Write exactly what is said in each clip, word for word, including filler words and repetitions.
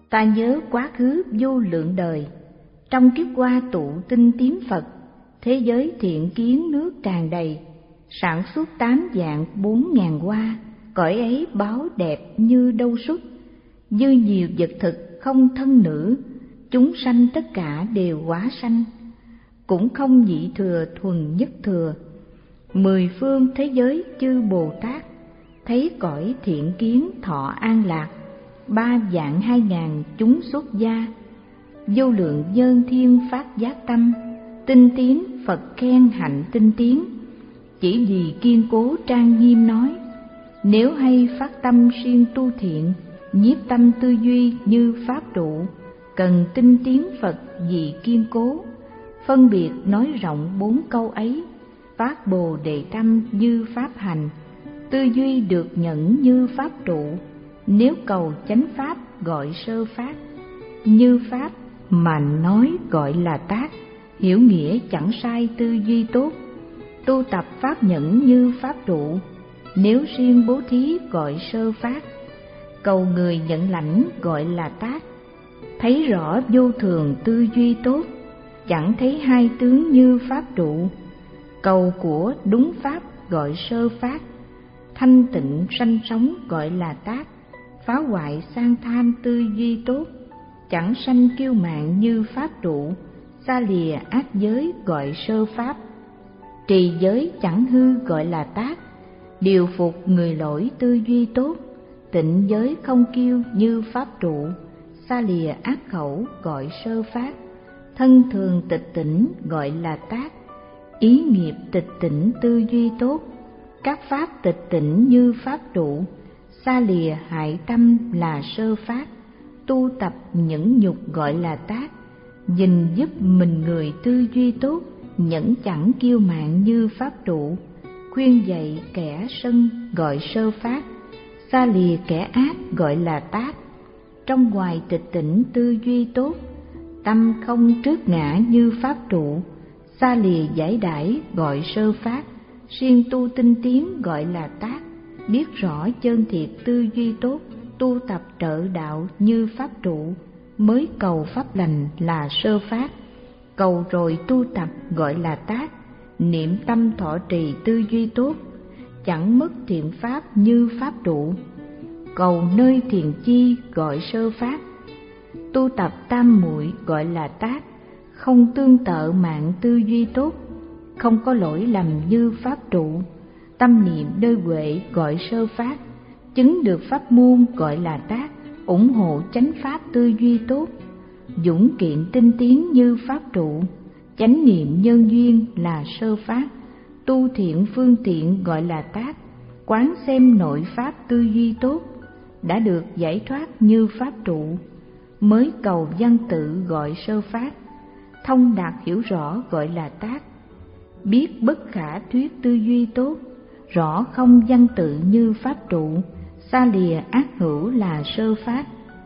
Ta nhớ quá khứ vô lượng đời, trong kiếp qua tụ tinh tiến Phật, thế giới thiện kiến nước tràn đầy, sản xuất tám vạn bốn ngàn hoa, cõi ấy báo đẹp như đâu xuất. Dư nhiều vật thực không thân nữ, chúng sanh tất cả đều hóa sanh, cũng không nhị thừa thuần nhất thừa. Mười phương thế giới chư Bồ Tát, thấy cõi thiện kiến thọ an lạc, ba vạn hai ngàn chúng xuất gia. Vô lượng nhân thiên phát giác tâm, tinh tiến Phật khen hạnh tinh tiến. Chỉ vì kiên cố trang nghiêm nói, nếu hay phát tâm siêng tu thiện, nhiếp tâm tư duy như pháp trụ, cần tinh tiến Phật vì kiên cố. Phân biệt nói rộng bốn câu ấy, phát bồ đề tâm như pháp hành, tư duy được nhận như pháp trụ. Nếu cầu chánh pháp gọi sơ phát, như pháp mà nói gọi là tác. Hiểu nghĩa chẳng sai tư duy tốt, tu tập pháp nhẫn như pháp trụ. Nếu riêng bố thí gọi sơ phát, cầu người nhận lãnh gọi là tác. Thấy rõ vô thường tư duy tốt, chẳng thấy hai tướng như pháp trụ. Cầu của đúng pháp gọi sơ phát, thanh tịnh sanh sống gọi là tác. Phá hoại sang tham tư duy tốt, chẳng sanh kiêu mạn như pháp trụ. Xa lìa ác giới gọi sơ pháp, trì giới chẳng hư gọi là tác. Điều phục người lỗi tư duy tốt, tịnh giới không kiêu như pháp trụ. Xa lìa ác khẩu gọi sơ phát, thân thường tịch tỉnh gọi là tác. Ý nghiệp tịch tỉnh tư duy tốt, các pháp tịch tỉnh như pháp trụ. Xa lìa hại tâm là sơ phát, tu tập nhẫn nhục gọi là tác. Gìn giúp mình người tư duy tốt, nhẫn chẳng kiêu mạn như pháp trụ. Khuyên dạy kẻ sân gọi sơ phát, xa lìa kẻ ác gọi là tác. Trong ngoài tịch tỉnh tư duy tốt, tâm không trước ngã như pháp trụ. Xa lìa giải đãi gọi sơ phát, siêng tu tinh tiến gọi là tác. Biết rõ chân thiệt tư duy tốt, tu tập trợ đạo như pháp trụ. Mới cầu pháp lành là sơ phát, cầu rồi tu tập gọi là tác. Niệm tâm thọ trì tư duy tốt, chẳng mất thiện pháp như pháp trụ. Cầu nơi thiền chi gọi sơ phát, tu tập tam muội gọi là tác. Không tương tự mạng tư duy tốt, không có lỗi lầm như pháp trụ. Tâm niệm đơi huệ gọi sơ phát, chứng được pháp môn gọi là tác. Ủng hộ chánh pháp tư duy tốt, dũng kiện tinh tiến như pháp trụ. Chánh niệm nhân duyên là sơ phát, tu thiện phương tiện gọi là tác. Quán xem nội pháp tư duy tốt, đã được giải thoát như pháp trụ. Mới cầu văn tự gọi sơ phát, thông đạt hiểu rõ gọi là tác. Biết bất khả thuyết tư duy tốt, rõ không văn tự như pháp trụ. Xa lìa ác hữu là sơ phát,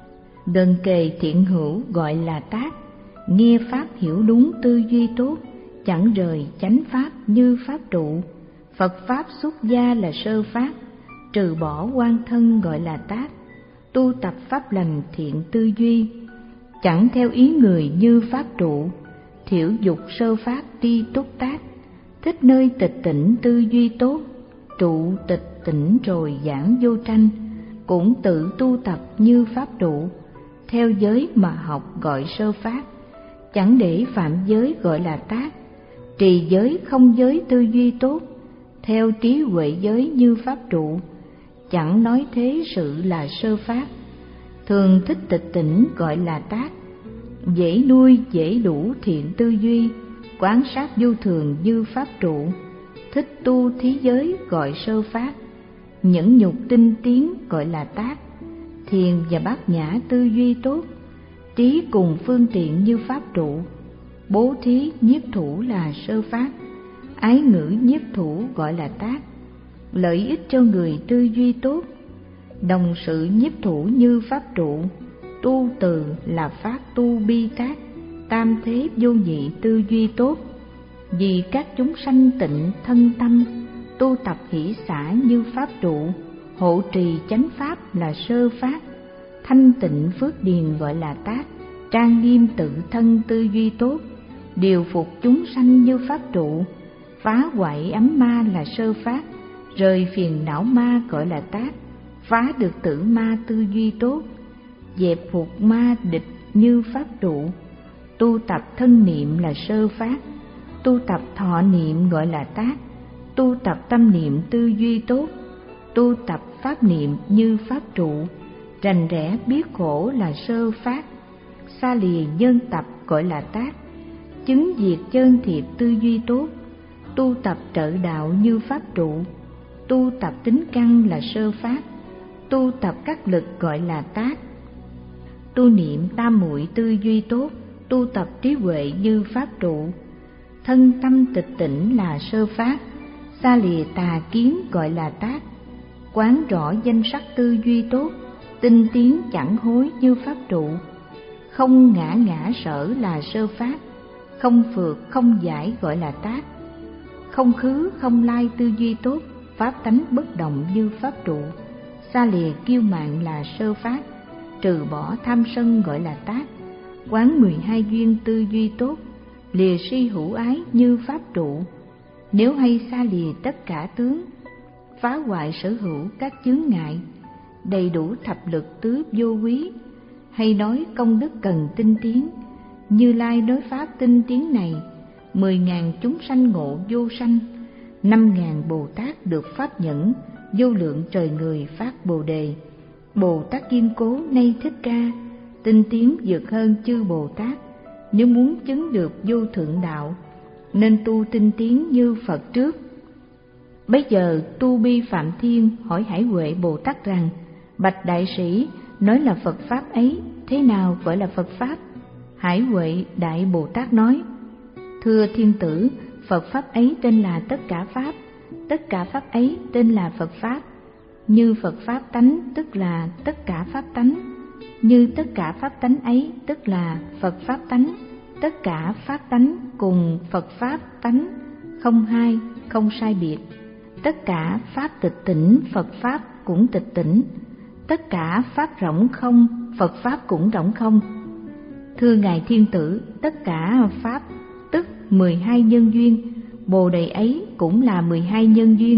gần kề thiện hữu gọi là tác. Nghe pháp hiểu đúng tư duy tốt, chẳng rời chánh pháp như pháp trụ. Phật pháp xuất gia là sơ phát, trừ bỏ oan thân gọi là tác. Tu tập pháp lành thiện tư duy, chẳng theo ý người như pháp trụ. Thiểu dục sơ phát đi túc tác, thích nơi tịch tỉnh tư duy tốt. Trụ tịch tỉnh rồi giảng vô tranh, cũng tự tu tập như pháp trụ. Theo giới mà học gọi sơ phát, chẳng để phạm giới gọi là tác. Trì giới không giới tư duy tốt, theo trí huệ giới như pháp trụ. Chẳng nói thế sự là sơ phát, thường thích tịch tỉnh gọi là tác. Dễ nuôi dễ đủ thiện tư duy, quán sát vô thường như pháp trụ. Thích tu thí giới gọi sơ phát, nhẫn nhục tinh tiến gọi là tác. Thiền và bát nhã tư duy tốt, trí cùng phương tiện như pháp trụ. Bố thí nhiếp thủ là sơ phát, ái ngữ nhiếp thủ gọi là tác. Lợi ích cho người tư duy tốt, đồng sự nhiếp thủ như pháp trụ. Tu từ là phát tu bi tác, tam thế vô nhị tư duy tốt. Vì các chúng sanh tịnh thân tâm, tu tập hỷ xả như pháp trụ. Hộ trì chánh pháp là sơ phát, thanh tịnh phước điền gọi là tác, trang nghiêm tự thân tư duy tốt, điều phục chúng sanh như pháp trụ, phá hoại ấm ma là sơ phát, rời phiền não ma gọi là tác, phá được tử ma tư duy tốt, dẹp phục ma địch như pháp trụ, tu tập thân niệm là sơ phát, tu tập thọ niệm gọi là tác, tu tập tâm niệm tư duy tốt, tu tập pháp niệm như pháp trụ, rành rẽ biết khổ là sơ phát, xa lìa nhân tập gọi là tác, chứng diệt chân thiệt tư duy tốt, tu tập trợ đạo như pháp trụ, tu tập tính căn là sơ phát, tu tập các lực gọi là tác, tu niệm tam muội tư duy tốt, tu tập trí huệ như pháp trụ, thân tâm tịch tỉnh là sơ phát, xa lìa tà kiến gọi là tác, quán rõ danh sắc tư duy tốt, tinh tiến chẳng hối như pháp trụ, không ngã ngã sở là sơ phát, không phượt không giải gọi là tác, không khứ không lai tư duy tốt, pháp tánh bất động như pháp trụ, xa lìa kiêu mạn là sơ phát, trừ bỏ tham sân gọi là tác, quán mười hai duyên tư duy tốt, lìa si hữu ái như pháp trụ. Nếu hay xa lìa tất cả tướng, phá hoại sở hữu các chướng ngại, đầy đủ thập lực tứ vô quý, hay nói công đức cần tinh tiến, Như Lai đối pháp tinh tiến này, mười ngàn chúng sanh ngộ vô sanh, năm ngàn Bồ Tát được pháp nhẫn, vô lượng trời người phát Bồ đề. Bồ Tát kiên cố nay Thích Ca, tinh tiến vượt hơn chư Bồ Tát. Nếu muốn chứng được vô thượng đạo, nên tu tinh tiến như Phật trước. Bây giờ Tu Bi Phạm Thiên hỏi Hải Huệ Bồ Tát rằng: bạch đại sĩ, nói là Phật pháp ấy, thế nào gọi là Phật pháp? Hải Huệ Đại Bồ Tát nói: thưa thiên tử, Phật pháp ấy tên là tất cả pháp, tất cả pháp ấy tên là Phật pháp. Như Phật pháp tánh tức là tất cả pháp tánh, như tất cả pháp tánh ấy tức là Phật pháp tánh. Tất cả pháp tánh cùng Phật pháp tánh, không hai, không sai biệt. Tất cả pháp tịch tỉnh, Phật pháp cũng tịch tỉnh. Tất cả pháp rỗng không, Phật pháp cũng rỗng không. Thưa ngài thiên tử, tất cả pháp tức mười hai nhân duyên, Bồ đề ấy cũng là mười hai nhân duyên.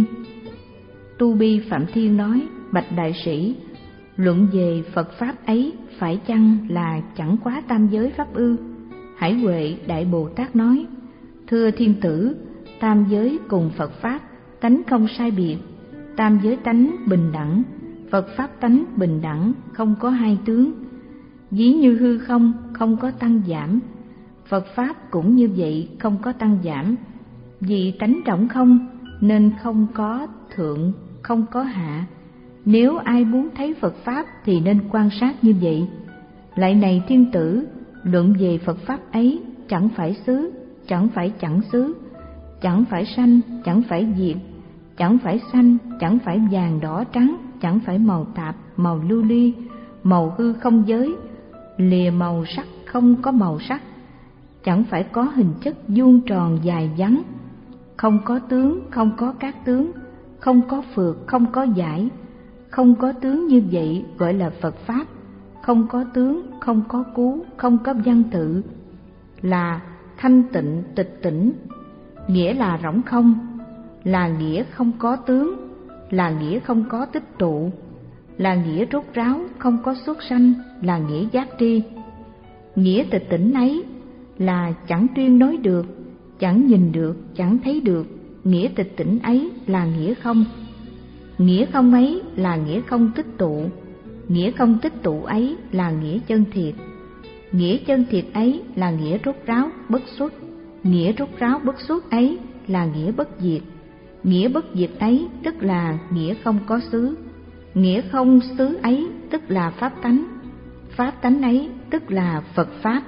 Tu Bi Phạm Thiên nói: bạch đại sĩ, luận về Phật pháp ấy phải chăng là chẳng quá tam giới pháp ư? Hải Huệ Đại Bồ Tát nói: thưa thiên tử, tam giới cùng Phật pháp tánh không sai biệt, tam giới tánh bình đẳng, Phật pháp tánh bình đẳng, không có hai tướng. Ví như hư không, không có tăng giảm, Phật pháp cũng như vậy, không có tăng giảm. Vì tánh rỗng không nên không có thượng, không có hạ. Nếu ai muốn thấy Phật pháp thì nên quan sát như vậy. Lại này thiên tử, luận về Phật pháp ấy chẳng phải xứ, chẳng phải chẳng xứ, chẳng phải sanh, chẳng phải diệt, chẳng phải xanh, chẳng phải vàng đỏ trắng, chẳng phải màu tạp, màu lưu ly, màu hư không giới, lìa màu sắc không có màu sắc, chẳng phải có hình chất vuông tròn dài vắn, không có tướng, không có các tướng, không có phượt, không có giải. Không có tướng như vậy gọi là Phật pháp. Không có tướng, không có cú, không có văn tự, là thanh tịnh tịch tỉnh, nghĩa là rỗng không, là nghĩa không có tướng, là nghĩa không có tích tụ, là nghĩa rốt ráo, không có xuất sanh, là nghĩa giác tri. Nghĩa tịch tỉnh ấy là chẳng tuyên nói được, chẳng nhìn được, chẳng thấy được. Nghĩa tịch tỉnh ấy là nghĩa không. Nghĩa không ấy là nghĩa không tích tụ, nghĩa không tích tụ ấy là nghĩa chân thiệt. Nghĩa chân thiệt ấy là nghĩa rốt ráo bất xuất, nghĩa rốt ráo bất xuất ấy là nghĩa bất diệt. Nghĩa bất diệt ấy tức là nghĩa không có xứ, nghĩa không xứ ấy tức là pháp tánh, pháp tánh ấy tức là Phật pháp.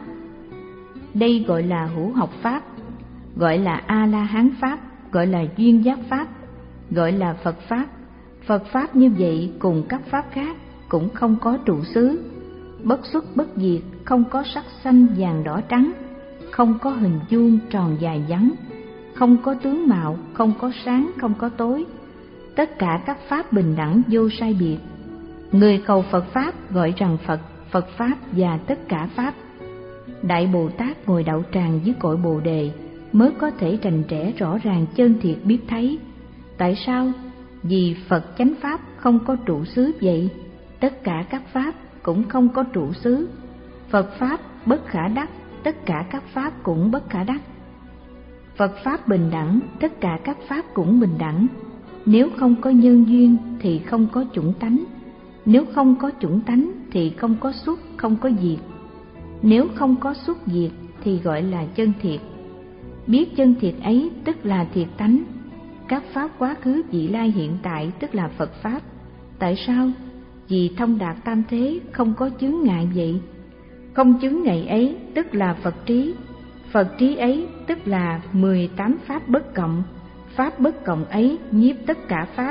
Đây gọi là hữu học pháp, gọi là A-la-hán pháp, gọi là duyên giác pháp, gọi là Phật pháp. Phật pháp như vậy cùng các pháp khác cũng không có trụ xứ, bất xuất bất diệt, không có sắc xanh vàng đỏ trắng, không có hình vuông tròn dài vắn, không có tướng mạo, không có sáng, không có tối. Tất cả các pháp bình đẳng vô sai biệt. Người cầu Phật Pháp gọi rằng Phật, Phật Pháp và tất cả Pháp. Đại Bồ Tát ngồi đậu tràng dưới cội Bồ Đề mới có thể rành rẽ rõ ràng chân thiệt biết thấy. Tại sao? Vì Phật chánh Pháp không có trụ xứ vậy, tất cả các Pháp cũng không có trụ xứ. Phật Pháp bất khả đắc, tất cả các Pháp cũng bất khả đắc. Phật Pháp bình đẳng, tất cả các Pháp cũng bình đẳng. Nếu không có nhân duyên thì không có chủng tánh, nếu không có chủng tánh thì không có xuất, không có diệt. Nếu không có xuất diệt thì gọi là chân thiệt. Biết chân thiệt ấy tức là thiệt tánh. Các Pháp quá khứ vị lai hiện tại tức là Phật Pháp. Tại sao? Vì thông đạt tam thế không có chướng ngại vậy. Không chướng ngại ấy tức là Phật trí. Phật trí ấy tức là mười tám Pháp bất cộng. Pháp bất cộng ấy nhiếp tất cả Pháp.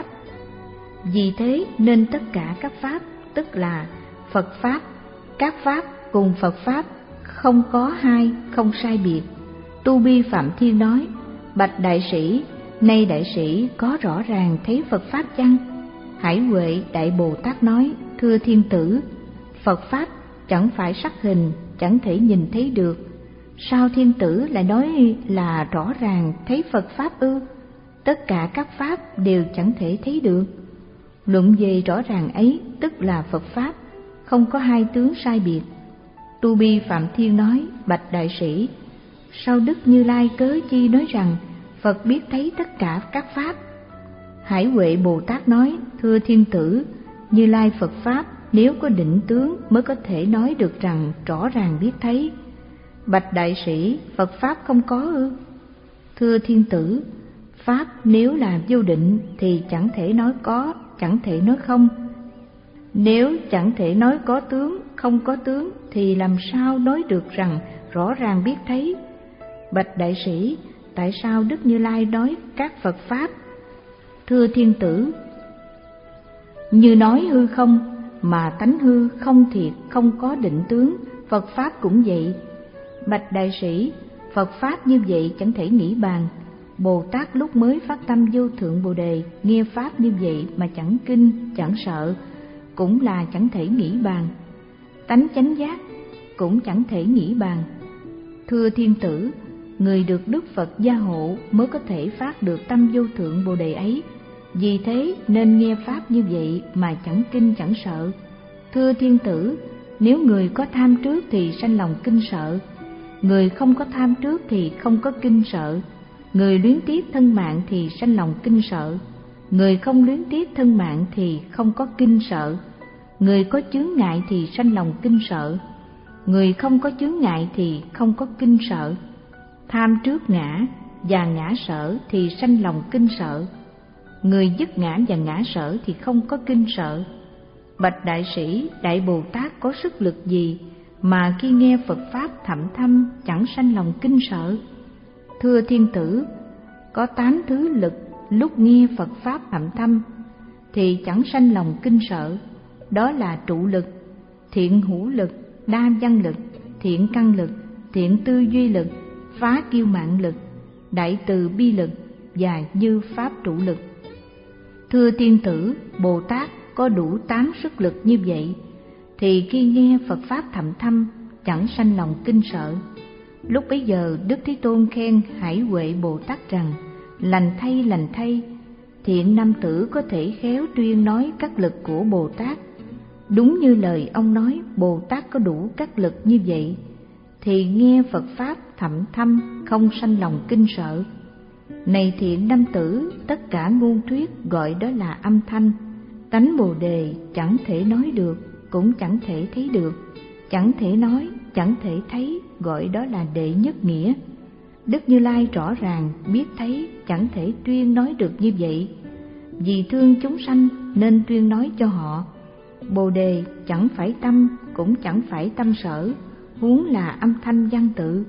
Vì thế nên tất cả các Pháp tức là Phật Pháp. Các Pháp cùng Phật Pháp không có hai, không sai biệt. Tu Bi Phạm Thiên nói: bạch đại sĩ, nay đại sĩ có rõ ràng thấy Phật Pháp chăng? Hải Huệ Đại Bồ Tát nói: thưa thiên tử, Phật Pháp chẳng phải sắc hình, chẳng thể nhìn thấy được. Sao thiên tử lại nói là rõ ràng thấy Phật Pháp ư? Tất cả các Pháp đều chẳng thể thấy được. Luận về rõ ràng ấy tức là Phật Pháp, không có hai tướng sai biệt. Tu Bi Phạm Thiên nói: bạch đại sĩ, sao Đức Như Lai cớ chi nói rằng Phật biết thấy tất cả các Pháp? Hải Huệ Bồ Tát nói: thưa thiên tử, Như Lai Phật Pháp nếu có định tướng mới có thể nói được rằng rõ ràng biết thấy. Bạch đại sĩ, Phật Pháp không có ư? Thưa thiên tử, Pháp nếu là vô định thì chẳng thể nói có, chẳng thể nói không. Nếu chẳng thể nói có tướng, không có tướng thì làm sao nói được rằng rõ ràng biết thấy? Bạch đại sĩ, tại sao Đức Như Lai nói các Phật Pháp? Thưa thiên tử, như nói hư không, mà tánh hư không thiệt, không có định tướng, Phật Pháp cũng vậy. Bạch đại sĩ, Phật Pháp như vậy chẳng thể nghĩ bàn. Bồ Tát lúc mới phát tâm vô thượng Bồ Đề, nghe Pháp như vậy mà chẳng kinh, chẳng sợ, cũng là chẳng thể nghĩ bàn. Tánh chánh giác cũng chẳng thể nghĩ bàn. Thưa thiên tử, người được Đức Phật gia hộ mới có thể phát được tâm vô thượng Bồ Đề ấy. Vì thế nên nghe Pháp như vậy mà chẳng kinh chẳng sợ. Thưa thiên tử, nếu người có tham trước thì sanh lòng kinh sợ, người không có tham trước thì không có kinh sợ. Người luyến tiếc thân mạng thì sanh lòng kinh sợ, người không luyến tiếc thân mạng thì không có kinh sợ. Người có chướng ngại thì sanh lòng kinh sợ, người không có chướng ngại thì không có kinh sợ. Tham trước ngã và ngã sở thì sanh lòng kinh sợ, người dứt ngã và ngã sở thì không có kinh sợ. Bạch đại sĩ, Đại Bồ Tát có sức lực gì mà khi nghe Phật Pháp thậm thâm chẳng sanh lòng kinh sợ? Thưa thiên tử, có tám thứ lực lúc nghe Phật Pháp thậm thâm thì chẳng sanh lòng kinh sợ. Đó là trụ lực, thiện hữu lực, đa văn lực, thiện căn lực, thiện tư duy lực, phá kiêu mạn lực, đại từ bi lực và như pháp trụ lực. Thưa thiên tử, Bồ Tát có đủ tám sức lực như vậy thì khi nghe Phật Pháp thậm thâm chẳng sanh lòng kinh sợ. Lúc bấy giờ Đức Thế Tôn khen Hải Huệ Bồ Tát rằng: lành thay, lành thay, thiện nam tử có thể khéo tuyên nói các lực của Bồ Tát. Đúng như lời ông nói, Bồ Tát có đủ các lực như vậy thì nghe Phật Pháp thậm thâm không sanh lòng kinh sợ. Này thiện nam tử, tất cả ngôn thuyết gọi đó là âm thanh. Tánh Bồ Đề chẳng thể nói được, cũng chẳng thể thấy được. Chẳng thể nói, chẳng thể thấy, gọi đó là đệ nhất nghĩa. Đức Như Lai rõ ràng biết thấy, chẳng thể tuyên nói được như vậy. Vì thương chúng sanh nên tuyên nói cho họ. Bồ Đề chẳng phải tâm, cũng chẳng phải tâm sở, huống là âm thanh văn tự.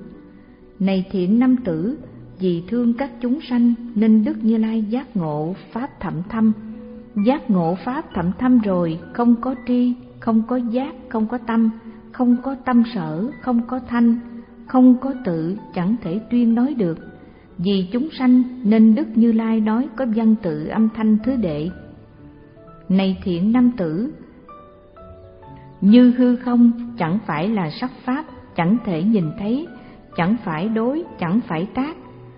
Này thiện nam tử, vì thương các chúng sanh nên Đức Như Lai giác ngộ Pháp thậm thâm. Giác ngộ Pháp thậm thâm rồi, không có tri, không có giác, không có tâm, không có tâm sở, không có thanh, không có tự, chẳng thể tuyên nói được. Vì chúng sanh nên Đức Như Lai nói có văn tự âm thanh thứ đệ. Này thiện nam tử, Như hư không chẳng phải là sắc pháp, chẳng thể nhìn thấy, chẳng phải đối, chẳng phải tác.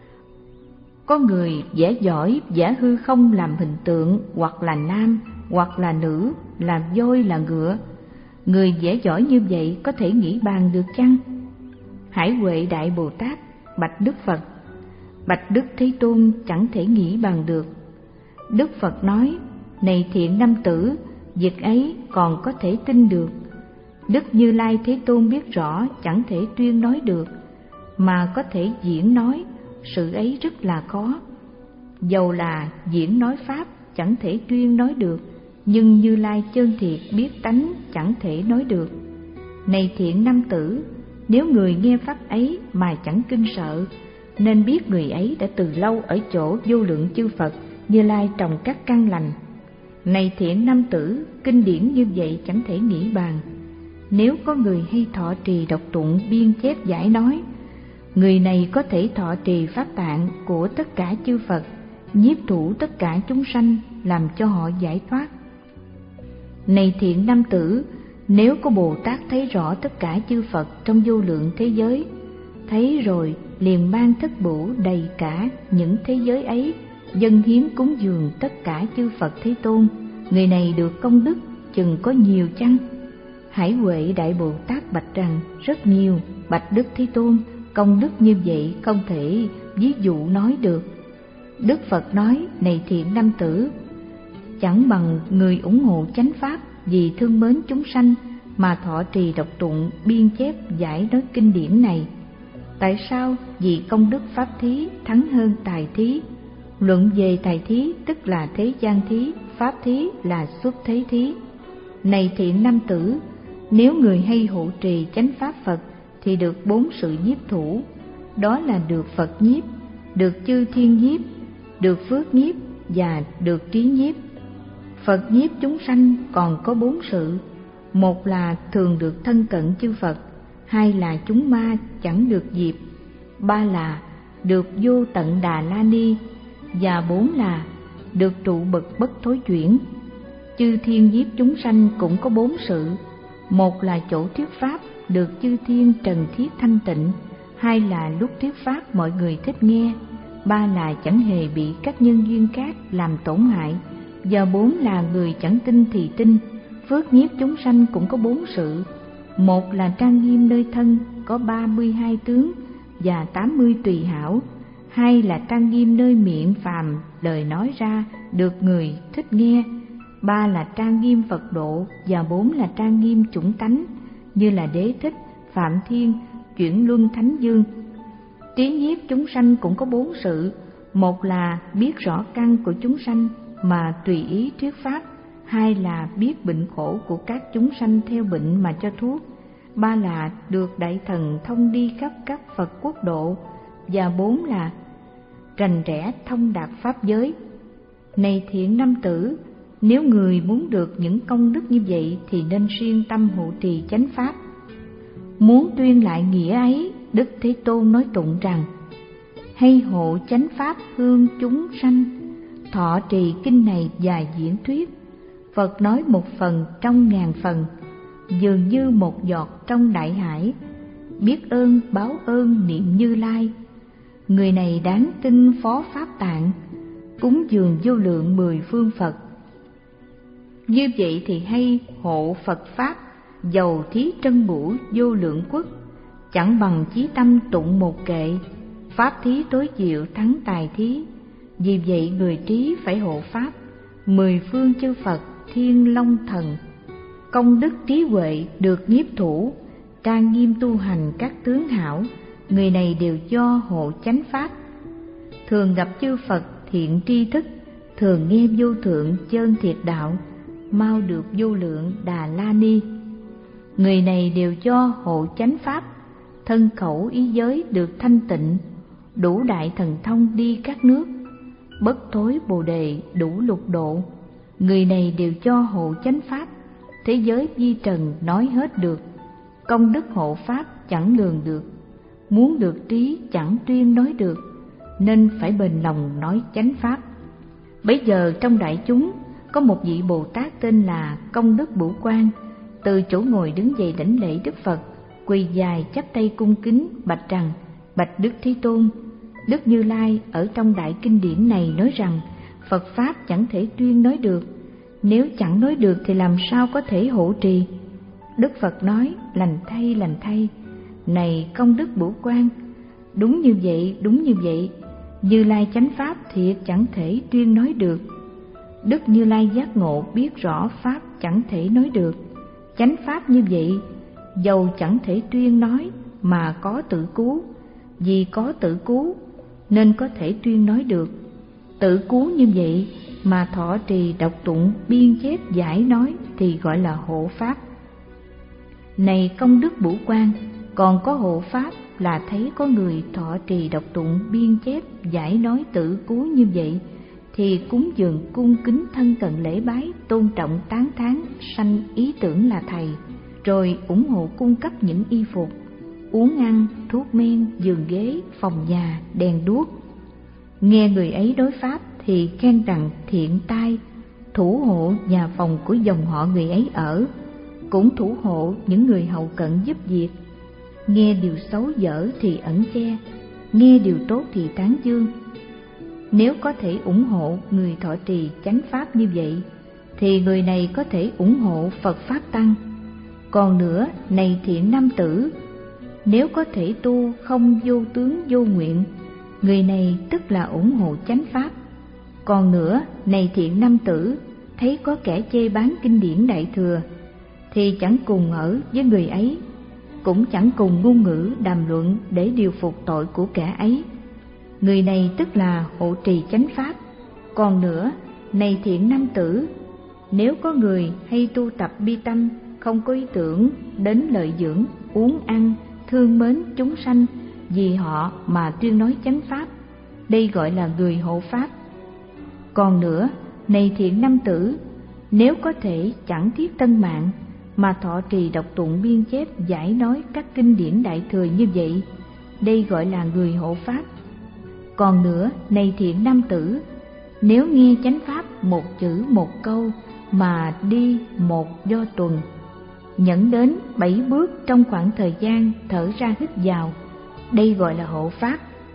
Có người vẽ giỏi vẽ hư không làm hình tượng, hoặc là nam, hoặc là nữ, làm voi là ngựa. Người vẽ giỏi như vậy có thể nghĩ bàn được chăng? Hải Huệ Đại Bồ Tát bạch Đức Phật: Bạch Đức Thế Tôn, chẳng thể nghĩ bàn được. Đức Phật nói: Này thiện nam tử, việc ấy còn có thể tin được. Đức Như Lai Thế Tôn biết rõ chẳng thể tuyên nói được, mà có thể diễn nói, sự ấy rất là khó. Dầu là diễn nói pháp chẳng thể tuyên nói được, nhưng Như Lai chân thiệt biết tánh chẳng thể nói được. Này thiện nam tử, nếu người nghe pháp ấy mà chẳng kinh sợ, nên biết người ấy đã từ lâu ở chỗ vô lượng chư Phật Như Lai trồng các căn lành. Này thiện nam tử, kinh điển như vậy chẳng thể nghĩ bàn. Nếu có người hay thọ trì đọc tụng biên chép giải nói, người này có thể thọ trì pháp tạng của tất cả chư Phật, nhiếp thủ tất cả chúng sanh, làm cho họ giải thoát. Này thiện nam tử, nếu có Bồ Tát thấy rõ tất cả chư Phật trong vô lượng thế giới, thấy rồi liền mang thất bửu đầy cả những thế giới ấy, dâng hiến cúng dường tất cả chư Phật Thế Tôn, người này được công đức chừng có nhiều chăng? Hải Huệ Đại Bồ Tát bạch rằng: Rất nhiều, bạch Đức Thế Tôn, công đức như vậy không thể ví dụ nói được. Đức Phật nói: Này thiện nam tử, chẳng bằng người ủng hộ chánh pháp vì thương mến chúng sanh mà thọ trì đọc tụng biên chép giải nói kinh điển này. Tại sao? Vì công đức pháp thí thắng hơn tài thí. Luận về tài thí tức là thế gian thí, pháp thí là xuất thế thí. Này thiện nam tử, nếu người hay hộ trì chánh pháp Phật thì được bốn sự nhiếp thủ, đó là được Phật nhiếp, được chư thiên nhiếp, được phước nhiếp và được trí nhiếp. Phật nhiếp chúng sanh còn có bốn sự: một là thường được thân cận chư Phật, hai là chúng ma chẳng được dịp, ba là được vô tận Đà La Ni, và bốn là được trụ bậc bất thối chuyển. Chư thiên nhiếp chúng sanh cũng có bốn sự: một là chỗ thuyết pháp được chư thiên trần thiết thanh tịnh, hai là lúc thuyết pháp mọi người thích nghe, ba là chẳng hề bị các nhân duyên khác làm tổn hại, và bốn là người chẳng tin thì tin. Phước nhiếp chúng sanh cũng có bốn sự: một là trang nghiêm nơi thân, có ba mươi hai tướng và tám mươi tùy hảo, hai là trang nghiêm nơi miệng phàm, lời nói ra được người thích nghe, ba là trang nghiêm Phật độ, và bốn là trang nghiêm chủng tánh như là Đế Thích, Phạm Thiên, Chuyển Luân Thánh Dương. Trí nhiếp chúng sanh cũng có bốn sự: một là biết rõ căn của chúng sanh mà tùy ý thuyết pháp, hai là biết bệnh khổ của các chúng sanh theo bệnh mà cho thuốc, ba là được đại thần thông đi khắp các Phật quốc độ, và bốn là rành rẽ thông đạt pháp giới. Này thiện nam tử, nếu người muốn được những công đức như vậy thì nên siêng tâm hộ trì chánh pháp. Muốn tuyên lại nghĩa ấy, Đức Thế Tôn nói tụng rằng: Hay hộ chánh pháp hương chúng sanh, thọ trì kinh này và diễn thuyết. Phật nói một phần trong ngàn phần, dường như một giọt trong đại hải. Biết ơn báo ơn niệm Như Lai, người này đáng tin phó pháp tạng, cúng dường vô lượng mười phương Phật. Như vậy thì hay hộ Phật pháp, dầu thí trân bửu vô lượng quốc, chẳng bằng chí tâm tụng một kệ. Pháp thí tối diệu thắng tài thí, vì vậy người trí phải hộ pháp. Mười phương chư Phật thiên long thần, công đức trí huệ được nhiếp thủ, trang nghiêm tu hành các tướng hảo, người này đều do hộ chánh pháp. Thường gặp chư Phật thiện tri thức, thường nghe vô thượng chân thiệt đạo, mau được vô lượng Đà La Ni. Người này đều do hộ chánh pháp, thân khẩu ý giới được thanh tịnh, đủ đại thần thông đi các nước, bất thối bồ đề đủ lục độ. Người này đều do hộ chánh pháp, thế giới vi trần nói hết được, công đức hộ pháp chẳng lường được. Muốn được trí chẳng tuyên nói được, nên phải bền lòng nói chánh pháp. Bấy giờ trong đại chúng có một vị Bồ Tát tên là Công Đức Bửu Quang, từ chỗ ngồi đứng dậy đảnh lễ Đức Phật, quỳ dài chắp tay cung kính bạch rằng: Bạch Đức Thế Tôn, Đức Như Lai ở trong đại kinh điển này nói rằng Phật pháp chẳng thể tuyên nói được, nếu chẳng nói được thì làm sao có thể hộ trì? Đức Phật nói: Lành thay, lành thay, này công đức Bửu Quan, đúng như vậy, đúng như vậy, Như Lai chánh pháp thiệt chẳng thể tuyên nói được. Đức Như Lai giác ngộ biết rõ pháp chẳng thể nói được, chánh pháp như vậy dầu chẳng thể tuyên nói mà có tự cứu, vì có tự cứu nên có thể tuyên nói được. Tự cứu như vậy mà thọ trì đọc tụng biên chép giải nói thì gọi là hộ pháp. Này công đức Bửu Quan, còn có hộ pháp là thấy có người thọ trì đọc tụng biên chép giải nói tự cứu như vậy thì cúng dường cung kính thân cận lễ bái, tôn trọng tán thán, sanh ý tưởng là thầy, rồi ủng hộ cung cấp những y phục, uống ăn, thuốc men, giường ghế, phòng nhà, đèn đuốc. Nghe người ấy đối pháp thì khen rằng thiện tai, thủ hộ nhà phòng của dòng họ người ấy ở, cũng thủ hộ những người hậu cận giúp việc. Nghe điều xấu dở thì ẩn che, nghe điều tốt thì tán dương. Nếu có thể ủng hộ người thọ trì chánh pháp như vậy thì người này có thể ủng hộ Phật Pháp Tăng. Còn nữa, này thiện nam tử, nếu có thể tu không vô tướng vô nguyện, người này tức là ủng hộ chánh pháp. Còn nữa, này thiện nam tử, thấy có kẻ chê bán kinh điển Đại Thừa thì chẳng cùng ở với người ấy, cũng chẳng cùng ngôn ngữ đàm luận để điều phục tội của kẻ ấy. Người này tức là hộ trì chánh pháp. Còn nữa, này thiện nam tử, nếu có người hay tu tập bi tâm, không có ý tưởng đến lợi dưỡng, uống ăn, thương mến chúng sanh, vì họ mà tuyên nói chánh pháp, đây gọi là người hộ pháp. Còn nữa, này thiện nam tử, nếu có thể chẳng thiết tân mạng mà thọ trì đọc tụng biên chép giải nói các kinh điển Đại Thừa như vậy, đây gọi là người hộ pháp. Còn nữa, này thiện nam tử, nếu nghe chánh pháp một chữ một câu mà đi một do tuần, nhẫn đến bảy bước trong khoảng thời gian thở ra hít vào, đây gọi là hộ pháp.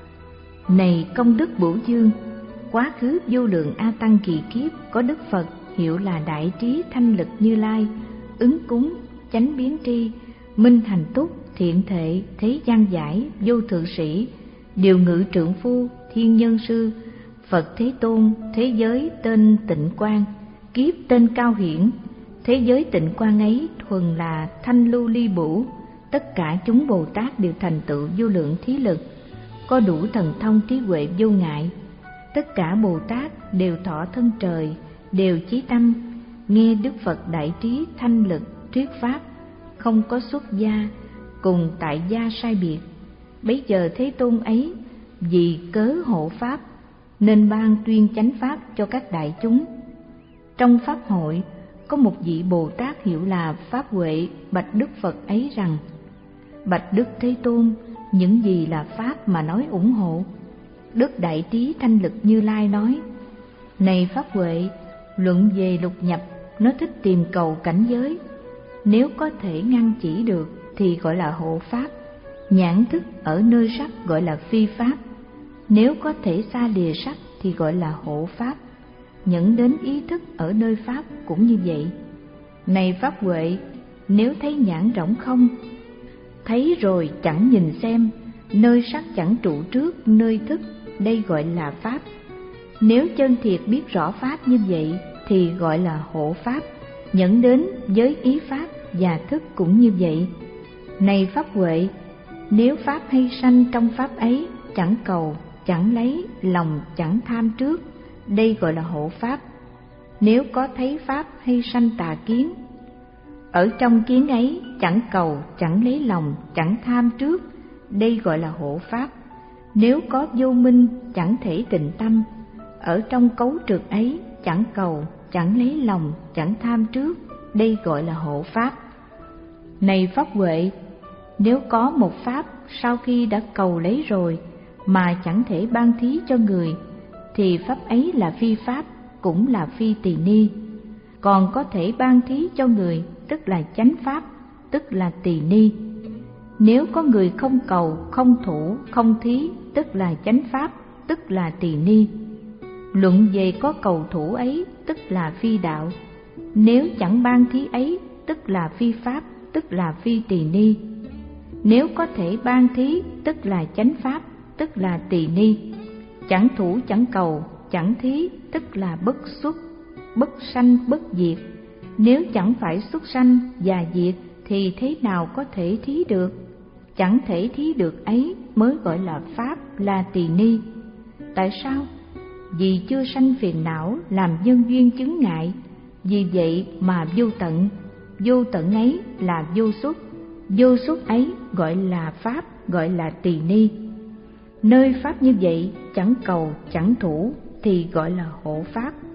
Này công đức Bửu Dương, quá khứ vô lượng a tăng kỳ kiếp có Đức Phật hiệu là Đại Trí Thanh Lực Như Lai, ứng cúng, chánh biến tri, minh hành túc, thiện thệ, thế gian giải, vô thượng sĩ, điều ngự trượng phu, thiên nhân sư, Phật Thế Tôn, thế giới tên Tịnh Quang, kiếp tên Cao Hiển. Thế giới Tịnh Quang ấy thuần là thanh lưu ly bửu, tất cả chúng Bồ Tát đều thành tựu vô lượng thí lực, có đủ thần thông trí huệ vô ngại. Tất cả Bồ Tát đều thọ thân trời, đều chí tâm, nghe Đức Phật Đại Trí Thanh Lực thuyết pháp, không có xuất gia, cùng tại gia sai biệt. Bấy giờ Thế Tôn ấy vì cớ hộ pháp nên ban tuyên chánh pháp cho các đại chúng. Trong pháp hội có một vị Bồ Tát hiệu là Pháp Huệ bạch Đức Phật ấy rằng: Bạch Đức Thế Tôn, những gì là pháp mà nói ủng hộ? Đức Đại Trí Thanh Lực Như Lai nói: Này Pháp Huệ, luận về lục nhập, nó thích tìm cầu cảnh giới, nếu có thể ngăn chỉ được thì gọi là hộ pháp. Nhãn thức ở nơi sắc gọi là phi pháp, nếu có thể xa lìa sắc thì gọi là hộ pháp. Nhẫn đến ý thức ở nơi pháp cũng như vậy. Này Pháp Huệ, nếu thấy nhãn rỗng không, thấy rồi chẳng nhìn xem, nơi sắc chẳng trụ trước nơi thức, đây gọi là pháp. Nếu chân thiệt biết rõ pháp như vậy thì gọi là hộ pháp. Nhẫn đến với ý pháp và thức cũng như vậy. Này Pháp Huệ, nếu pháp hay sanh trong pháp ấy, chẳng cầu, chẳng lấy, lòng chẳng tham trước, đây gọi là hộ pháp. Nếu có thấy pháp hay sanh tà kiến, ở trong kiến ấy chẳng cầu, chẳng lấy lòng, chẳng tham trước, đây gọi là hộ pháp. Nếu có vô minh, chẳng thể tịnh tâm, ở trong cấu trượt ấy chẳng cầu, chẳng lấy lòng, chẳng tham trước, đây gọi là hộ pháp. Này Pháp Huệ, nếu có một pháp sau khi đã cầu lấy rồi mà chẳng thể ban thí cho người, thì pháp ấy là phi pháp, cũng là phi tỳ ni. Còn có thể ban thí cho người tức là chánh pháp, tức là tỳ ni. Nếu có người không cầu, không thủ, không thí, tức là chánh pháp, tức là tỳ ni. Luận về có cầu thủ ấy, tức là phi đạo. Nếu chẳng ban thí ấy, tức là phi pháp, tức là phi tỳ ni. Nếu có thể ban thí, tức là chánh pháp, tức là tỳ ni. Chẳng thủ chẳng cầu, chẳng thí, tức là bất xuất, bất sanh bất diệt. Nếu chẳng phải xuất sanh và diệt thì thế nào có thể thí được? Chẳng thể thí được ấy mới gọi là pháp, là tỳ ni. Tại sao? Vì chưa sanh phiền não làm nhân duyên chứng ngại. Vì vậy mà vô tận. Vô tận ấy là vô xuất. Vô xuất ấy gọi là pháp, gọi là tỳ ni. Nơi pháp như vậy chẳng cầu chẳng thủ thì gọi là hộ pháp.